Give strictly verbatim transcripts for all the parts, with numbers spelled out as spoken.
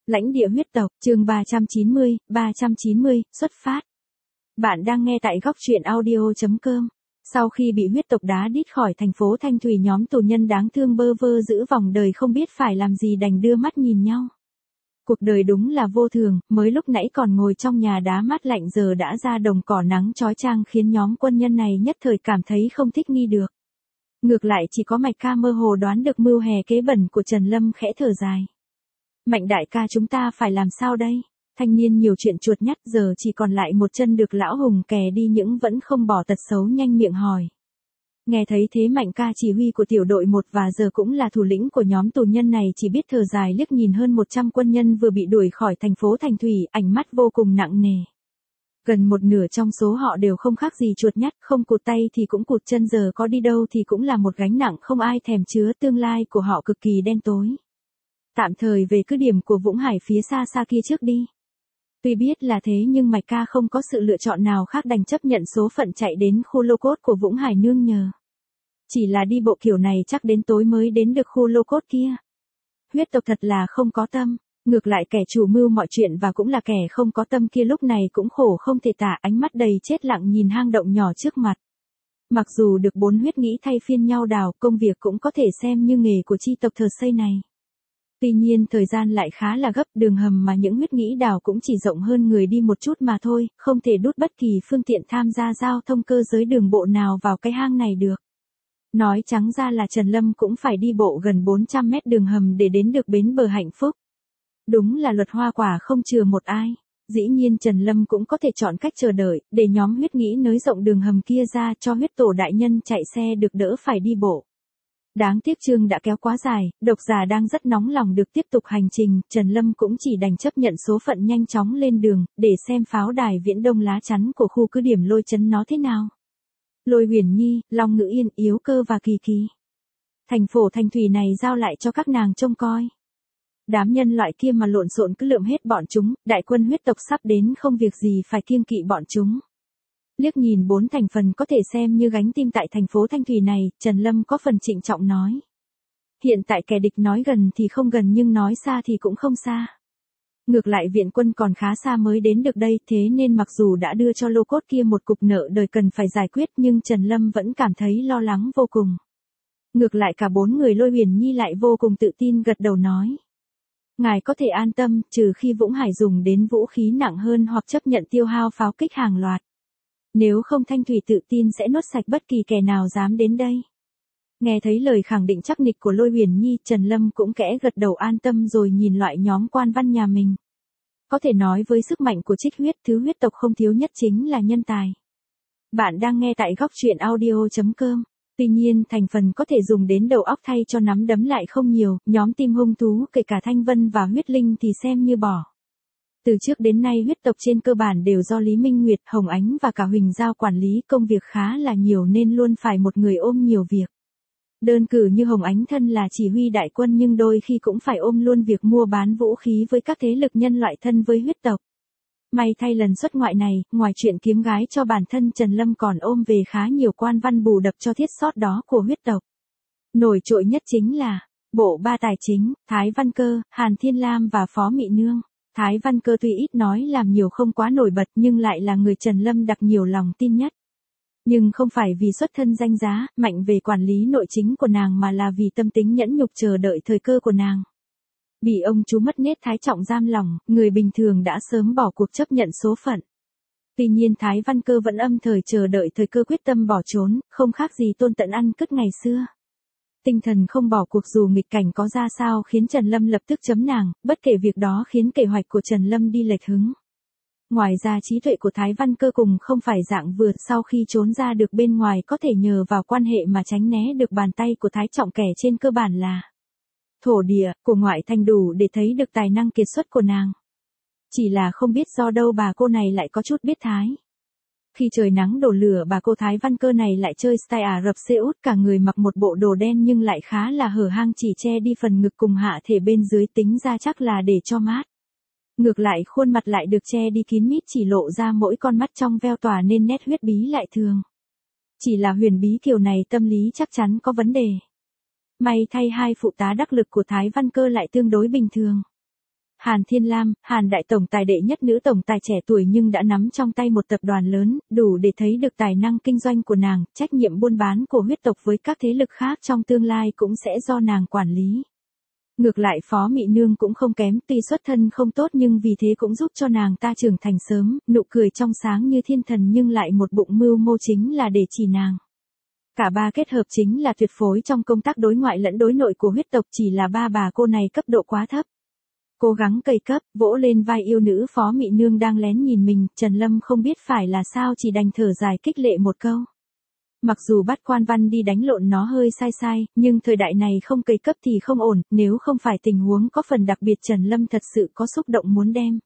Lãnh địa huyết tộc, chương ba trăm chín mươi, ba trăm chín mươi, xuất phát. Bạn đang nghe tại góc truyện audio chấm com. Sau khi bị huyết tộc đá đít khỏi thành phố Thanh Thủy, nhóm tù nhân đáng thương bơ vơ giữ vòng đời không biết phải làm gì đành đưa mắt nhìn nhau. Cuộc đời đúng là vô thường, mới lúc nãy còn ngồi trong nhà đá mát lạnh giờ đã ra đồng cỏ nắng chói chang khiến nhóm quân nhân này nhất thời cảm thấy không thích nghi được. Ngược lại chỉ có Mạch ca mơ hồ đoán được mưu hè kế bẩn của Trần Lâm, khẽ thở dài. Mạnh đại ca, chúng ta phải làm sao đây? Thanh niên nhiều chuyện chuột nhắt giờ chỉ còn lại một chân được lão hùng kè đi những vẫn không bỏ tật xấu nhanh miệng hỏi. Nghe thấy thế Mạnh ca chỉ huy của tiểu đội một và giờ cũng là thủ lĩnh của nhóm tù nhân này chỉ biết thở dài liếc nhìn hơn một trăm quân nhân vừa bị đuổi khỏi thành phố Thanh Thủy, ánh mắt vô cùng nặng nề. Gần một nửa trong số họ đều không khác gì chuột nhắt, không cụt tay thì cũng cụt chân, giờ có đi đâu thì cũng là một gánh nặng không ai thèm chứa, tương lai của họ cực kỳ đen tối. Tạm thời về cứ điểm của Vũng Hải phía xa xa kia trước đi. Tuy biết là thế nhưng Mạch ca không có sự lựa chọn nào khác, đành chấp nhận số phận chạy đến khu lô cốt của Vũng Hải nương nhờ. Chỉ là đi bộ kiểu này chắc đến tối mới đến được khu lô cốt kia. Huyết tộc thật là không có tâm, ngược lại kẻ chủ mưu mọi chuyện và cũng là kẻ không có tâm kia lúc này cũng khổ không thể tả, ánh mắt đầy chết lặng nhìn hang động nhỏ trước mặt. Mặc dù được bốn huyết nghĩ thay phiên nhau đào, công việc cũng có thể xem như nghề của chi tộc thợ xây này. Tuy nhiên thời gian lại khá là gấp, đường hầm mà những huyết nghĩ đào cũng chỉ rộng hơn người đi một chút mà thôi, không thể đút bất kỳ phương tiện tham gia giao thông cơ giới đường bộ nào vào cái hang này được. Nói trắng ra là Trần Lâm cũng phải đi bộ gần bốn trăm mét đường hầm để đến được bến bờ Hạnh Phúc. Đúng là luật hoa quả không chừa một ai. Dĩ nhiên Trần Lâm cũng có thể chọn cách chờ đợi, để nhóm huyết nghĩ nới rộng đường hầm kia ra cho huyết tổ đại nhân chạy xe được đỡ phải đi bộ. Đáng tiếc chương đã kéo quá dài, độc giả đang rất nóng lòng được tiếp tục hành trình, Trần Lâm cũng chỉ đành chấp nhận số phận nhanh chóng lên đường, để xem pháo đài viễn đông lá chắn của khu cứ điểm Lôi Trấn nó thế nào. Lôi Huyền Nhi, Long Ngữ Yên, Yếu Cơ và Kỳ Kỳ. Thành phố Thanh Thủy này giao lại cho các nàng trông coi. Đám nhân loại kia mà lộn xộn cứ lượm hết bọn chúng, đại quân huyết tộc sắp đến không việc gì phải kiêng kỵ bọn chúng. Liếc nhìn bốn thành phần có thể xem như gánh tim tại thành phố Thanh Thủy này, Trần Lâm có phần trịnh trọng nói. Hiện tại kẻ địch nói gần thì không gần nhưng nói xa thì cũng không xa. Ngược lại viện quân còn khá xa mới đến được đây, thế nên mặc dù đã đưa cho lô cốt kia một cục nợ đời cần phải giải quyết nhưng Trần Lâm vẫn cảm thấy lo lắng vô cùng. Ngược lại cả bốn người Lôi Huyền Nhi lại vô cùng tự tin gật đầu nói. Ngài có thể an tâm, trừ khi Vũng Hải dùng đến vũ khí nặng hơn hoặc chấp nhận tiêu hao pháo kích hàng loạt. Nếu không Thanh Thủy tự tin sẽ nuốt sạch bất kỳ kẻ nào dám đến đây. Nghe thấy lời khẳng định chắc nịch của Lôi Huyền Nhi, Trần Lâm cũng kẽ gật đầu an tâm rồi nhìn loại nhóm quan văn nhà mình. Có thể nói với sức mạnh của trích huyết, thứ huyết tộc không thiếu nhất chính là nhân tài. Bạn đang nghe tại góc truyện audio chấm com. Tuy nhiên thành phần có thể dùng đến đầu óc thay cho nắm đấm lại không nhiều, nhóm tim hung thú kể cả Thanh Vân và huyết linh thì xem như bỏ. Từ trước đến nay huyết tộc trên cơ bản đều do Lý Minh Nguyệt, Hồng Ánh và cả Huỳnh Giao quản lý, công việc khá là nhiều nên luôn phải một người ôm nhiều việc. Đơn cử như Hồng Ánh thân là chỉ huy đại quân nhưng đôi khi cũng phải ôm luôn việc mua bán vũ khí với các thế lực nhân loại thân với huyết tộc. May thay lần xuất ngoại này, ngoài chuyện kiếm gái cho bản thân, Trần Lâm còn ôm về khá nhiều quan văn bù đập cho thiết sót đó của huyết tộc. Nổi trội nhất chính là bộ ba tài chính, Thái Văn Cơ, Hàn Thiên Lam và Phó Mị Nương. Thái Văn Cơ tuy ít nói làm nhiều không quá nổi bật nhưng lại là người Trần Lâm đặc nhiều lòng tin nhất. Nhưng không phải vì xuất thân danh giá, mạnh về quản lý nội chính của nàng mà là vì tâm tính nhẫn nhục chờ đợi thời cơ của nàng. Bị ông chú mất nết Thái Trọng giam lòng, người bình thường đã sớm bỏ cuộc chấp nhận số phận. Tuy nhiên Thái Văn Cơ vẫn âm thời chờ đợi thời cơ quyết tâm bỏ trốn, không khác gì Tôn Tận Ăn cứt ngày xưa. Tinh thần không bỏ cuộc dù nghịch cảnh có ra sao khiến Trần Lâm lập tức chấm nàng, bất kể việc đó khiến kế hoạch của Trần Lâm đi lệch hứng. Ngoài ra trí tuệ của Thái Văn Cơ cùng không phải dạng vừa, sau khi trốn ra được bên ngoài có thể nhờ vào quan hệ mà tránh né được bàn tay của Thái Trọng, kẻ trên cơ bản là thổ địa của ngoại thành, đủ để thấy được tài năng kiệt xuất của nàng. Chỉ là không biết do đâu bà cô này lại có chút biết Thái. Khi trời nắng đổ lửa, bà cô Thái Văn Cơ này lại chơi style Ả Rập Xê Út, cả người mặc một bộ đồ đen nhưng lại khá là hở hang, chỉ che đi phần ngực cùng hạ thể bên dưới, tính ra chắc là để cho mát. Ngược lại khuôn mặt lại được che đi kín mít, chỉ lộ ra mỗi con mắt trong veo tỏa nên nét huyết bí lại thường. Chỉ là Huyền Bí Kiều này tâm lý chắc chắn có vấn đề. May thay hai phụ tá đắc lực của Thái Văn Cơ lại tương đối bình thường. Hàn Thiên Lam, Hàn đại tổng tài đệ nhất nữ tổng tài trẻ tuổi nhưng đã nắm trong tay một tập đoàn lớn, đủ để thấy được tài năng kinh doanh của nàng, trách nhiệm buôn bán của huyết tộc với các thế lực khác trong tương lai cũng sẽ do nàng quản lý. Ngược lại Phó Mị Nương cũng không kém, tuy xuất thân không tốt nhưng vì thế cũng giúp cho nàng ta trưởng thành sớm, nụ cười trong sáng như thiên thần nhưng lại một bụng mưu mô chính là để chỉ nàng. Cả ba kết hợp chính là tuyệt phối trong công tác đối ngoại lẫn đối nội của huyết tộc, chỉ là ba bà cô này cấp độ quá thấp. Cố gắng cây cấp, vỗ lên vai yêu nữ Phó Mị Nương đang lén nhìn mình, Trần Lâm không biết phải là sao chỉ đành thở dài khích lệ một câu. Mặc dù bắt Quan Văn đi đánh lộn nó hơi sai sai, nhưng thời đại này không cây cấp thì không ổn, nếu không phải tình huống có phần đặc biệt Trần Lâm thật sự có xúc động muốn đem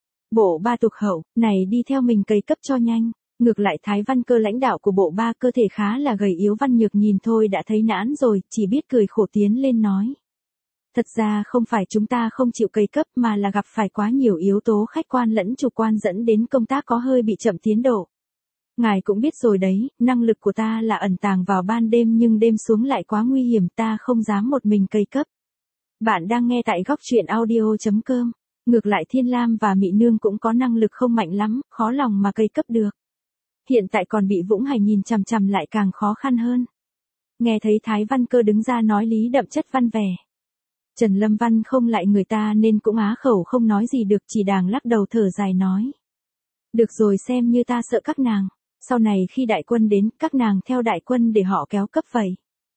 bộ ba tục hậu này đi theo mình cây cấp cho nhanh. Ngược lại Thái Văn Cơ lãnh đạo của bộ ba cơ thể khá là gầy yếu văn nhược nhìn thôi đã thấy nản rồi, chỉ biết cười khổ tiến lên nói. Thật ra không phải chúng ta không chịu cây cấp mà là gặp phải quá nhiều yếu tố khách quan lẫn chủ quan dẫn đến công tác có hơi bị chậm tiến độ. Ngài cũng biết rồi đấy, năng lực của ta là ẩn tàng vào ban đêm nhưng đêm xuống lại quá nguy hiểm, ta không dám một mình cây cấp. Bạn đang nghe tại góc truyện audio chấm com. Ngược lại Thiên Lam và Mị Nương cũng có năng lực không mạnh lắm, khó lòng mà cây cấp được. Hiện tại còn bị Vũng Hải nhìn chằm chằm lại càng khó khăn hơn. Nghe thấy Thái Văn Cơ đứng ra nói lý đậm chất văn vẻ. Trần Lâm Văn không lại người ta nên cũng á khẩu không nói gì được, chỉ đàng lắc đầu thở dài nói. Được rồi, xem như ta sợ các nàng. Sau này khi đại quân đến, các nàng theo đại quân để họ kéo cấp vậy.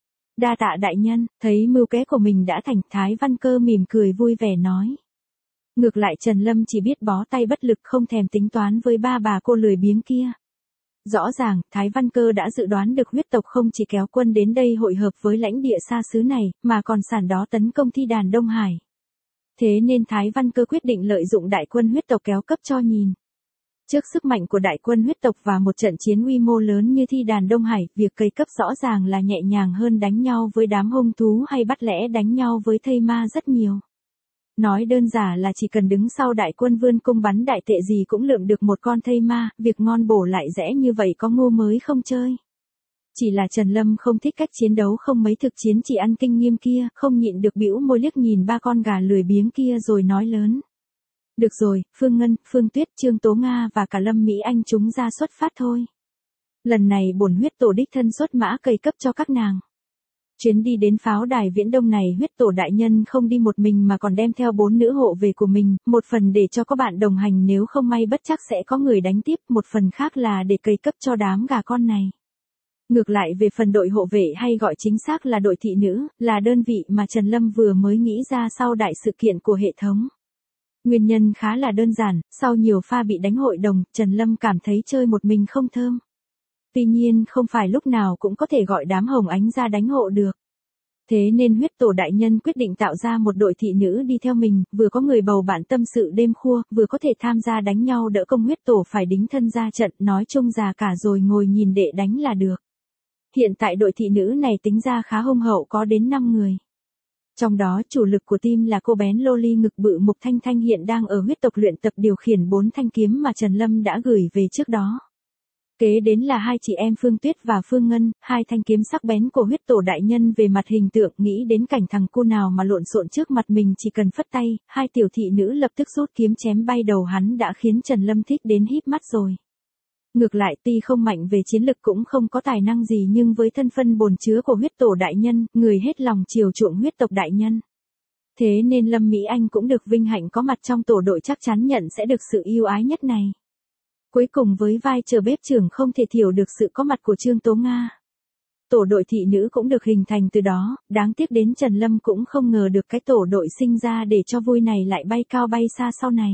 Đa tạ đại nhân, thấy mưu kế của mình đã thành, Thái Văn Cơ mỉm cười vui vẻ nói. Ngược lại Trần Lâm chỉ biết bó tay bất lực không thèm tính toán với ba bà cô lười biếng kia. Rõ ràng, Thái Văn Cơ đã dự đoán được huyết tộc không chỉ kéo quân đến đây hội hợp với lãnh địa xa xứ này, mà còn sẵn đó tấn công thi đàn Đông Hải. Thế nên Thái Văn Cơ quyết định lợi dụng đại quân huyết tộc kéo cấp cho nhìn. Trước sức mạnh của đại quân huyết tộc và một trận chiến quy mô lớn như thi đàn Đông Hải, việc cây cấp rõ ràng là nhẹ nhàng hơn đánh nhau với đám hung thú hay bắt lẽ đánh nhau với thây ma rất nhiều. Nói đơn giản là chỉ cần đứng sau đại quân vươn cung bắn đại tệ gì cũng lượm được một con thây ma, việc ngon bổ lại rẽ như vậy có ngu mới không chơi. Chỉ là Trần Lâm không thích cách chiến đấu không mấy thực chiến chỉ ăn kinh nghiêm kia, không nhịn được bĩu môi liếc nhìn ba con gà lười biếng kia rồi nói lớn. Được rồi, Phương Ngân, Phương Tuyết, Trương Tố Nga và cả Lâm Mỹ Anh chúng ra xuất phát thôi. Lần này bổn huyết tổ đích thân xuất mã cây cấp cho các nàng. Chuyến đi đến pháo đài Viễn Đông này huyết tổ đại nhân không đi một mình mà còn đem theo bốn nữ hộ về của mình, một phần để cho có bạn đồng hành nếu không may bất chắc sẽ có người đánh tiếp, một phần khác là để cây cấp cho đám gà con này. Ngược lại về phần đội hộ vệ hay gọi chính xác là đội thị nữ, là đơn vị mà Trần Lâm vừa mới nghĩ ra sau đại sự kiện của hệ thống. Nguyên nhân khá là đơn giản, sau nhiều pha bị đánh hội đồng, Trần Lâm cảm thấy chơi một mình không thơm. Tuy nhiên không phải lúc nào cũng có thể gọi đám hồng ánh ra đánh hộ được. Thế nên huyết tổ đại nhân quyết định tạo ra một đội thị nữ đi theo mình, vừa có người bầu bạn tâm sự đêm khua, vừa có thể tham gia đánh nhau đỡ công huyết tổ phải đính thân ra trận, nói chung già cả rồi ngồi nhìn đệ đánh là được. Hiện tại đội thị nữ này tính ra khá hung hậu có đến năm người. Trong đó chủ lực của team là cô bén loli ngực bự Mục Thanh Thanh hiện đang ở huyết tộc luyện tập điều khiển bốn thanh kiếm mà Trần Lâm đã gửi về trước đó. Kế đến là hai chị em Phương Tuyết và Phương Ngân, hai thanh kiếm sắc bén của huyết tổ đại nhân về mặt hình tượng, nghĩ đến cảnh thằng cu nào mà lộn xộn trước mặt mình chỉ cần phất tay, hai tiểu thị nữ lập tức rút kiếm chém bay đầu hắn đã khiến Trần Lâm thích đến híp mắt rồi. Ngược lại tuy không mạnh về chiến lực cũng không có tài năng gì nhưng với thân phân bồn chứa của huyết tổ đại nhân, người hết lòng chiều chuộng huyết tộc đại nhân. Thế nên Lâm Mỹ Anh cũng được vinh hạnh có mặt trong tổ đội chắc chắn nhận sẽ được sự yêu ái nhất này. Cuối cùng với vai trò bếp trưởng không thể thiểu được sự có mặt của Trương Tố Nga. Tổ đội thị nữ cũng được hình thành từ đó, đáng tiếc đến Trần Lâm cũng không ngờ được cái tổ đội sinh ra để cho vui này lại bay cao bay xa sau này.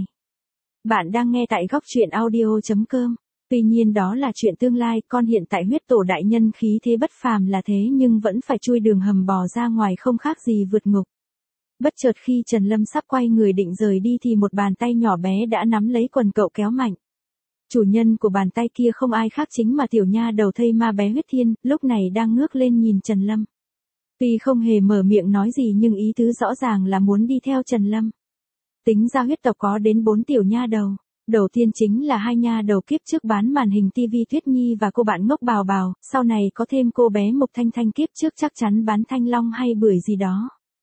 Bạn đang nghe tại góc truyện audio chấm com. Tuy nhiên đó là chuyện tương lai, con hiện tại huyết tổ đại nhân khí thế bất phàm là thế nhưng vẫn phải chui đường hầm bò ra ngoài không khác gì vượt ngục. Bất chợt khi Trần Lâm sắp quay người định rời đi thì một bàn tay nhỏ bé đã nắm lấy quần cậu kéo mạnh. Chủ nhân của bàn tay kia không ai khác chính mà tiểu nha đầu thây ma bé huyết thiên, lúc này đang ngước lên nhìn Trần Lâm. Tuy không hề mở miệng nói gì nhưng ý tứ rõ ràng là muốn đi theo Trần Lâm. Tính ra huyết tộc có đến bốn tiểu nha đầu. Đầu tiên chính là hai nha đầu kiếp trước bán màn hình tivi Tuyết Nhi và cô bạn ngốc Bào Bào, sau này có thêm cô bé Mục Thanh Thanh kiếp trước chắc chắn bán thanh long hay bưởi gì đó.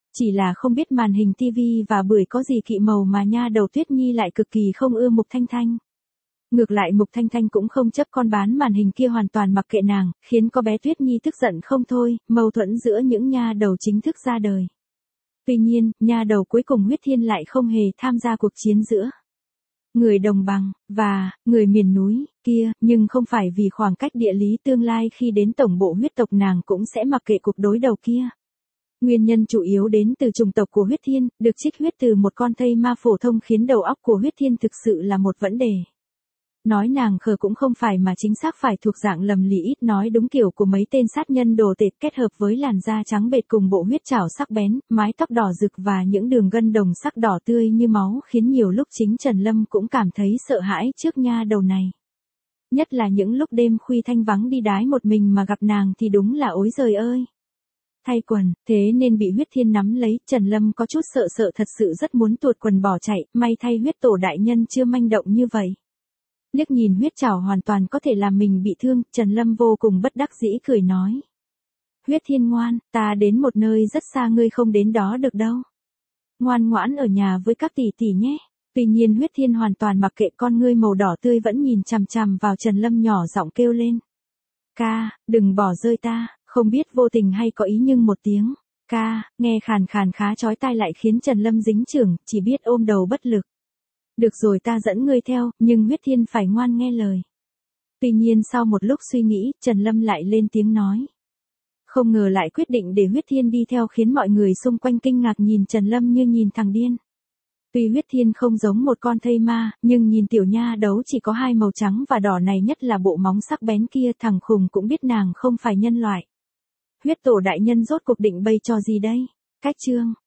Chỉ là không biết màn hình tivi và bưởi có gì kỵ màu mà nha đầu Tuyết Nhi lại cực kỳ không ưa Mục Thanh Thanh. Ngược lại Mục Thanh Thanh cũng không chấp con bán màn hình kia hoàn toàn mặc kệ nàng, khiến có bé Tuyết Nhi tức giận không thôi, mâu thuẫn giữa những nha đầu chính thức ra đời. Tuy nhiên, nha đầu cuối cùng Huyết Thiên lại không hề tham gia cuộc chiến giữa người đồng bằng và người miền núi kia, nhưng không phải vì khoảng cách địa lý tương lai khi đến tổng bộ huyết tộc nàng cũng sẽ mặc kệ cuộc đối đầu kia. Nguyên nhân chủ yếu đến từ chủng tộc của Huyết Thiên, được trích huyết từ một con thây ma phổ thông khiến đầu óc của Huyết Thiên thực sự là một vấn đề. Nói nàng khờ cũng không phải mà chính xác phải thuộc dạng lầm lì ít nói đúng kiểu của mấy tên sát nhân đồ tể kết hợp với làn da trắng bệt cùng bộ huyết trảo sắc bén, mái tóc đỏ rực và những đường gân đồng sắc đỏ tươi như máu khiến nhiều lúc chính Trần Lâm cũng cảm thấy sợ hãi trước nha đầu này. Nhất là những lúc đêm khuya thanh vắng đi đái một mình mà gặp nàng thì đúng là ối giời ơi. Thay quần, thế nên bị Huyết Thiên nắm lấy, Trần Lâm có chút sợ sợ thật sự rất muốn tuột quần bỏ chạy, may thay huyết tổ đại nhân chưa manh động như vậy. Liếc nhìn huyết trảo hoàn toàn có thể làm mình bị thương, Trần Lâm vô cùng bất đắc dĩ cười nói. Huyết Thiên ngoan, ta đến một nơi rất xa ngươi không đến đó được đâu. Ngoan ngoãn ở nhà với các tỷ tỷ nhé. Tuy nhiên Huyết Thiên hoàn toàn mặc kệ, con ngươi màu đỏ tươi vẫn nhìn chằm chằm vào Trần Lâm nhỏ giọng kêu lên. Ca, đừng bỏ rơi ta, không biết vô tình hay có ý nhưng một tiếng. Ca, nghe khàn khàn khá chói tai lại khiến Trần Lâm dính chưởng, chỉ biết ôm đầu bất lực. Được rồi ta dẫn ngươi theo, nhưng Huyết Thiên phải ngoan nghe lời. Tuy nhiên sau một lúc suy nghĩ, Trần Lâm lại lên tiếng nói. Không ngờ lại quyết định để Huyết Thiên đi theo khiến mọi người xung quanh kinh ngạc nhìn Trần Lâm như nhìn thằng điên. Tuy Huyết Thiên không giống một con thây ma, nhưng nhìn tiểu nha đấu chỉ có hai màu trắng và đỏ này nhất là bộ móng sắc bén kia, thằng khùng cũng biết nàng không phải nhân loại. Huyết tổ đại nhân rốt cuộc định bày trò gì đây? Cách chương